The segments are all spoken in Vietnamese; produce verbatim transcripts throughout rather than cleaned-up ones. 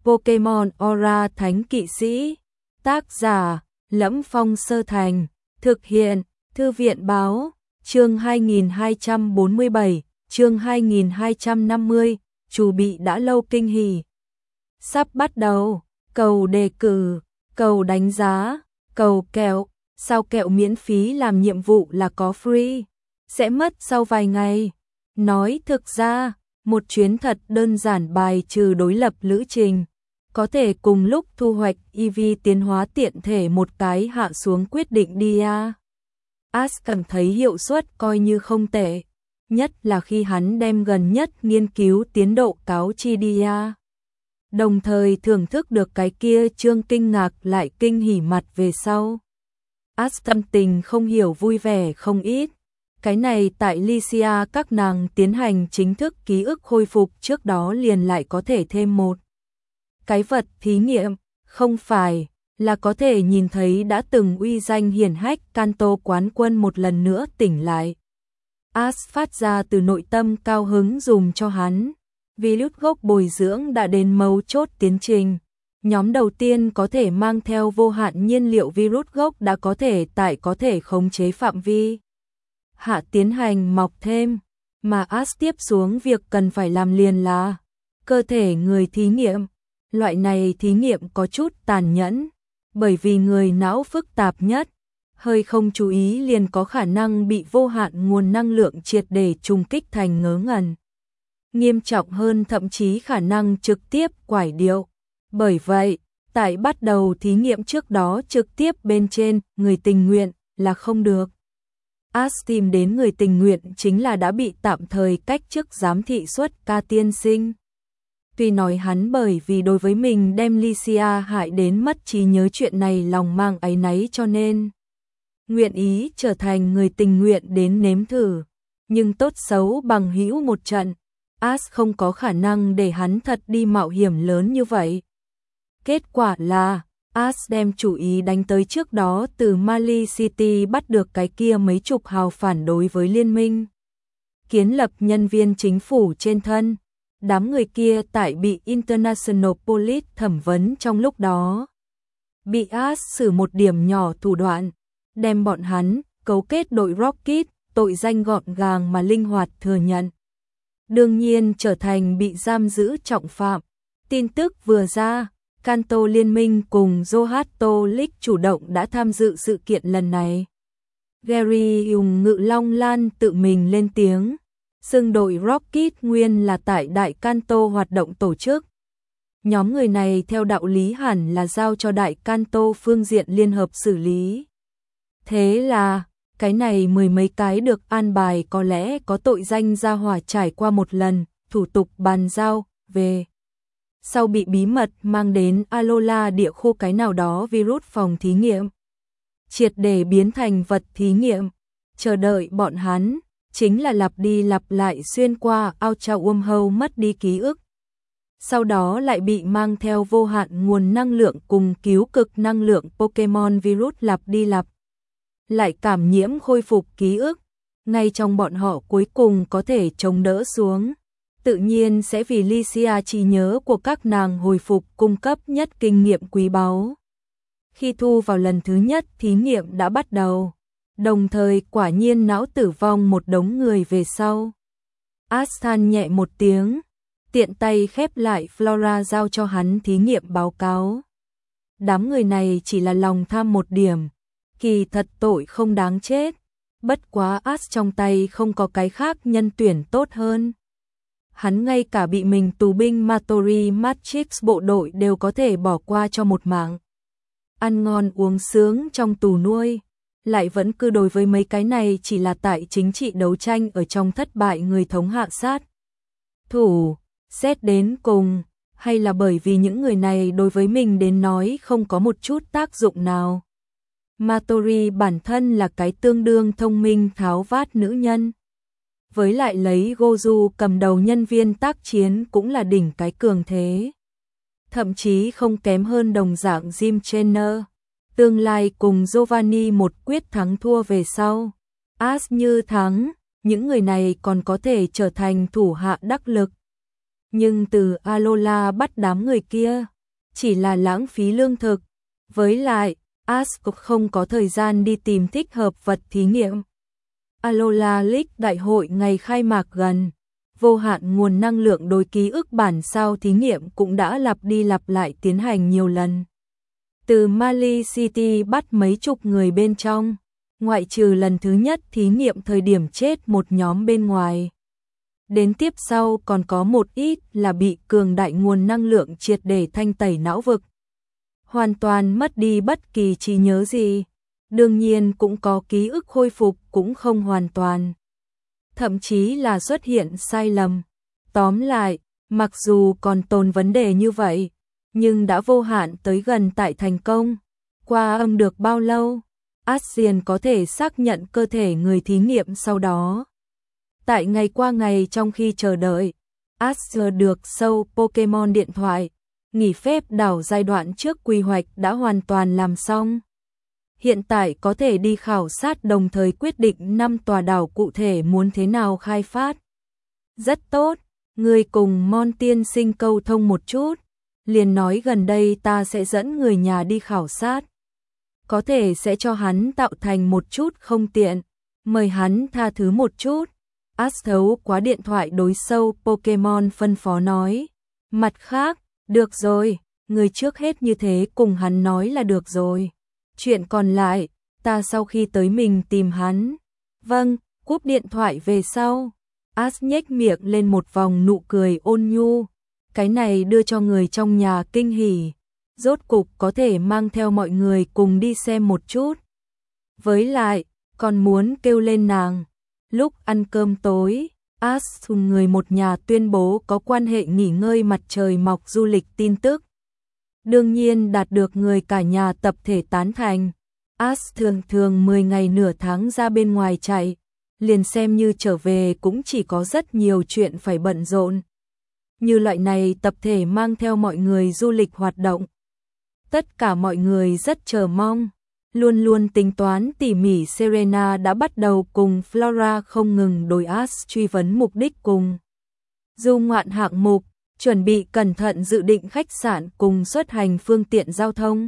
Pokemon Aura Thánh Kỵ Sĩ. Tác giả: Lẫm Phong Sơ Thành. Thực hiện: Thư viện báo. Chương hai nghìn hai trăm bốn mươi bảy, chương hai nghìn hai trăm năm mươi, chủ bị đã lâu kinh hỉ. Sắp bắt đầu, cầu đề cử, cầu đánh giá, cầu kẹo, sao kẹo miễn phí làm nhiệm vụ là có free, sẽ mất sau vài ngày. Nói thực ra, một chuyến thật đơn giản bài trừ đối lập lữ trình, có thể cùng lúc thu hoạch e vê tiến hóa tiện thể một cái hạ xuống quyết định đi à. Ash cảm thấy hiệu suất coi như không tệ, nhất là khi hắn đem gần nhất nghiên cứu tiến độ cáo chi đi à. Đồng thời thưởng thức được cái kia chương kinh ngạc lại kinh hỉ mặt về sau. Ash tâm tình không hiểu vui vẻ không ít. Cái này tại Lycia các nàng tiến hành chính thức ký ức khôi phục trước đó liền lại có thể thêm một cái vật thí nghiệm, không phải là có thể nhìn thấy đã từng uy danh hiển hách Kanto quán quân một lần nữa tỉnh lại. Ash phát ra từ nội tâm cao hứng dùm cho hắn. Virus gốc bồi dưỡng đã đến mấu chốt tiến trình. Nhóm đầu tiên có thể mang theo vô hạn nhiên liệu virus gốc đã có thể tại có thể khống chế phạm vi hạ tiến hành mọc thêm, mà Ash tiếp xuống việc cần phải làm liền là cơ thể người thí nghiệm. Loại này thí nghiệm có chút tàn nhẫn, bởi vì người não phức tạp nhất, hơi không chú ý liền có khả năng bị vô hạn nguồn năng lượng triệt để trùng kích thành ngớ ngẩn. Nghiêm trọng hơn thậm chí khả năng trực tiếp quải điệu. Bởi vậy, tại bắt đầu thí nghiệm trước đó trực tiếp bên trên người tình nguyện là không được. Ash tìm đến người tình nguyện chính là đã bị tạm thời cách chức giám thị suất ca tiên sinh. Tuy nói hắn bởi vì đối với mình đem Lycia hại đến mất trí nhớ chuyện này lòng mang áy náy cho nên nguyện ý trở thành người tình nguyện đến nếm thử, nhưng tốt xấu bằng hữu một trận, Ash không có khả năng để hắn thật đi mạo hiểm lớn như vậy. Kết quả là Ash đem chủ ý đánh tới trước đó từ Mali City bắt được cái kia mấy chục hào phản đối với liên minh kiến lập nhân viên chính phủ trên thân. Đám người kia tại bị International Police thẩm vấn trong lúc đó bị Ash sử một điểm nhỏ thủ đoạn, đem bọn hắn cấu kết đội Rocket, tội danh gọn gàng mà linh hoạt thừa nhận. Đương nhiên trở thành bị giam giữ trọng phạm. Tin tức vừa ra, Kanto Liên minh cùng Johto League chủ động đã tham dự sự kiện lần này. Gary dùng Ngự Long Lan tự mình lên tiếng, xưng đội Rocket nguyên là tại Đại Kanto hoạt động tổ chức. Nhóm người này theo đạo lý hẳn là giao cho Đại Kanto phương diện liên hợp xử lý. Thế là, cái này mười mấy cái được an bài có lẽ có tội danh ra hỏa trải qua một lần, thủ tục bàn giao, về. Sau bị bí mật mang đến Alola địa khu cái nào đó virus phòng thí nghiệm. Triệt để biến thành vật thí nghiệm, chờ đợi bọn hắn, chính là lặp đi lặp lại xuyên qua Ultra Wormhole mất đi ký ức. Sau đó lại bị mang theo vô hạn nguồn năng lượng cùng cứu cực năng lượng Pokemon virus lặp đi lặp lại cảm nhiễm khôi phục ký ức. Ngay trong bọn họ cuối cùng có thể chống đỡ xuống, tự nhiên sẽ vì Lycia trí nhớ của các nàng hồi phục cung cấp nhất kinh nghiệm quý báu. Khi thu vào lần thứ nhất thí nghiệm đã bắt đầu, đồng thời quả nhiên não tử vong một đống người về sau. Ash than nhẹ một tiếng, tiện tay khép lại Flora giao cho hắn thí nghiệm báo cáo. Đám người này chỉ là lòng tham một điểm, kỳ thật tội không đáng chết. Bất quá Ash trong tay không có cái khác nhân tuyển tốt hơn. Hắn ngay cả bị mình tù binh Matori Matrix bộ đội đều có thể bỏ qua cho một mạng. Ăn ngon uống sướng trong tù nuôi, lại vẫn cứ đối với mấy cái này chỉ là tại chính trị đấu tranh ở trong thất bại người thống hạ sát thủ. Xét đến cùng, hay là bởi vì những người này đối với mình đến nói không có một chút tác dụng nào. Matori bản thân là cái tương đương thông minh tháo vát nữ nhân. Với lại lấy Goju cầm đầu nhân viên tác chiến cũng là đỉnh cái cường thế. Thậm chí không kém hơn đồng dạng Jim Trainer. Tương lai cùng Giovanni một quyết thắng thua về sau. Ash như thắng, những người này còn có thể trở thành thủ hạ đắc lực. nhưng từ Alola bắt đám người kia chỉ là lãng phí lương thực. Với lại, Ash cũng không có thời gian đi tìm thích hợp vật thí nghiệm. Alola League đại hội ngày khai mạc gần, vô hạn nguồn năng lượng đối ký ức bản sao thí nghiệm cũng đã lặp đi lặp lại tiến hành nhiều lần. Từ Mali City bắt mấy chục người bên trong, ngoại trừ lần thứ nhất thí nghiệm thời điểm chết một nhóm bên ngoài. Đến tiếp sau còn có một ít là bị cường đại nguồn năng lượng triệt để thanh tẩy não vực. Hoàn toàn mất đi bất kỳ trí nhớ gì. Đương nhiên cũng có ký ức khôi phục cũng không hoàn toàn. Thậm chí là xuất hiện sai lầm. Tóm lại, mặc dù còn tồn vấn đề như vậy, nhưng đã vô hạn tới gần tại thành công. Qua âm được bao lâu, Asian có thể xác nhận cơ thể người thí nghiệm sau đó. Tại ngày qua ngày trong khi chờ đợi, Aster được show Pokemon điện thoại, nghỉ phép đảo giai đoạn trước quy hoạch đã hoàn toàn làm xong. Hiện tại có thể đi khảo sát đồng thời quyết định năm tòa đảo cụ thể muốn thế nào khai phát. Rất tốt, người cùng Mon tiên sinh câu thông một chút, liền nói gần đây ta sẽ dẫn người nhà đi khảo sát. Có thể sẽ cho hắn tạo thành một chút không tiện, mời hắn tha thứ một chút. Ash thấu qua điện thoại đối sâu Pokemon phân phó nói. Mặt khác, được rồi, người trước hết như thế cùng hắn nói là được rồi. Chuyện còn lại, ta sau khi tới mình tìm hắn. Vâng, cúp điện thoại về sau. Ash nhếch miệng lên một vòng nụ cười ôn nhu. Cái này đưa cho người trong nhà kinh hỉ. Rốt cục có thể mang theo mọi người cùng đi xem một chút. Với lại, còn muốn kêu lên nàng. Lúc ăn cơm tối, Ash cùng người một nhà tuyên bố có quan hệ nghỉ ngơi mặt trời mọc du lịch tin tức. Đương nhiên đạt được người cả nhà tập thể tán thành. Ash thường thường mười ngày nửa tháng ra bên ngoài chạy, liền xem như trở về cũng chỉ có rất nhiều chuyện phải bận rộn. Như loại này tập thể mang theo mọi người du lịch hoạt động. Tất cả mọi người rất chờ mong. Luôn luôn tính toán tỉ mỉ Serena đã bắt đầu cùng Flora không ngừng đối Ash truy vấn mục đích cùng. Du ngoạn hạng mục, chuẩn bị cẩn thận dự định khách sạn cùng xuất hành phương tiện giao thông.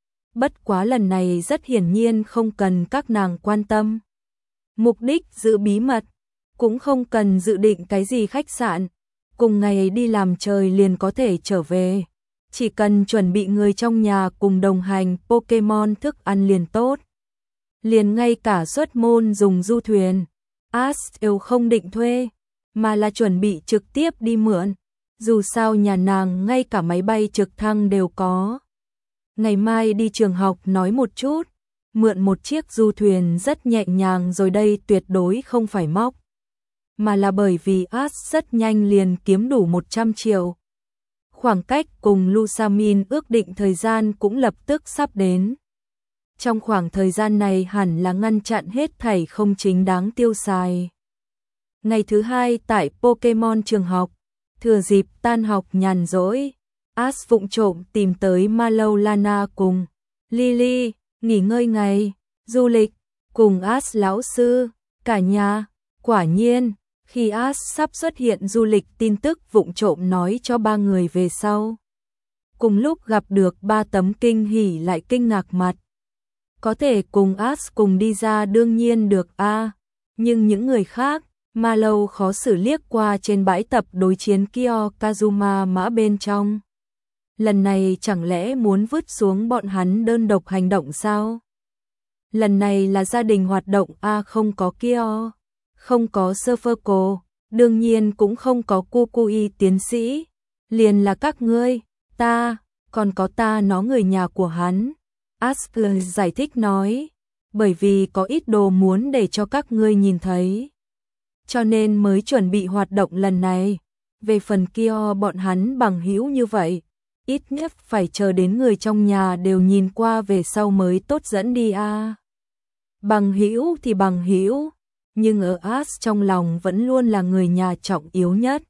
Bất quá lần này rất hiển nhiên không cần các nàng quan tâm. Mục đích giữ bí mật, cũng không cần dự định cái gì khách sạn, cùng ngày đi làm trời liền có thể trở về. Chỉ cần chuẩn bị người trong nhà cùng đồng hành Pokemon thức ăn liền tốt. Liền ngay cả xuất môn dùng du thuyền, Ash đều không định thuê, mà là chuẩn bị trực tiếp đi mượn. Dù sao nhà nàng ngay cả máy bay trực thăng đều có. Ngày mai đi trường học nói một chút, mượn một chiếc du thuyền rất nhẹ nhàng rồi đây tuyệt đối không phải móc. Mà là bởi vì Ash rất nhanh liền kiếm đủ một trăm triệu. Khoảng cách cùng Lusamin ước định thời gian cũng lập tức sắp đến. Trong khoảng thời gian này hẳn là ngăn chặn hết thảy không chính đáng tiêu xài. Ngày thứ hai tại Pokemon trường học, thừa dịp tan học nhàn rỗi, Ash vụng trộm tìm tới Mallow Lana cùng Lily, nghỉ ngơi ngày, du lịch, cùng Ash lão sư, cả nhà. Quả nhiên, khi Ash sắp xuất hiện du lịch tin tức vụng trộm nói cho ba người về sau. Cùng lúc gặp được ba tấm kinh hỉ lại kinh ngạc mặt. Có thể cùng Ash cùng đi ra đương nhiên được a, à, nhưng những người khác, Mallow khó xử liếc qua trên bãi tập đối chiến Kyo Kazuma mã bên trong. Lần này chẳng lẽ muốn vứt xuống bọn hắn đơn độc hành động sao? Lần này là gia đình hoạt động a à, không có Kyo. Không có Surferco, đương nhiên cũng không có Kukui tiến sĩ, liền là các ngươi, ta, còn có ta nó người nhà của hắn. Askler giải thích nói, bởi vì có ít đồ muốn để cho các ngươi nhìn thấy. Cho nên mới chuẩn bị hoạt động lần này. Về phần kia bọn hắn bằng hữu như vậy, ít nhất phải chờ đến người trong nhà đều nhìn qua về sau mới tốt dẫn đi a. À. Bằng hữu thì bằng hữu. Nhưng ở Ash trong lòng vẫn luôn là người nhà trọng yếu nhất.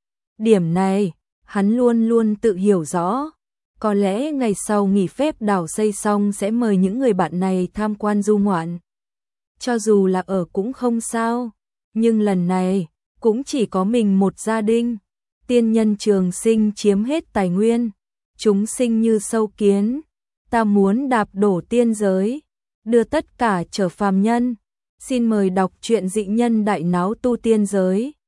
Điểm này, hắn luôn luôn tự hiểu rõ. Có lẽ ngày sau nghỉ phép đảo xây xong sẽ mời những người bạn này tham quan du ngoạn. Cho dù là ở cũng không sao. Nhưng lần này, cũng chỉ có mình một gia đình. tiên nhân trường sinh chiếm hết tài nguyên, chúng sinh như sâu kiến, ta muốn đạp đổ tiên giới, đưa tất cả trở phàm nhân. Xin mời đọc truyện Dị Nhân Đại Náo Tu Tiên Giới.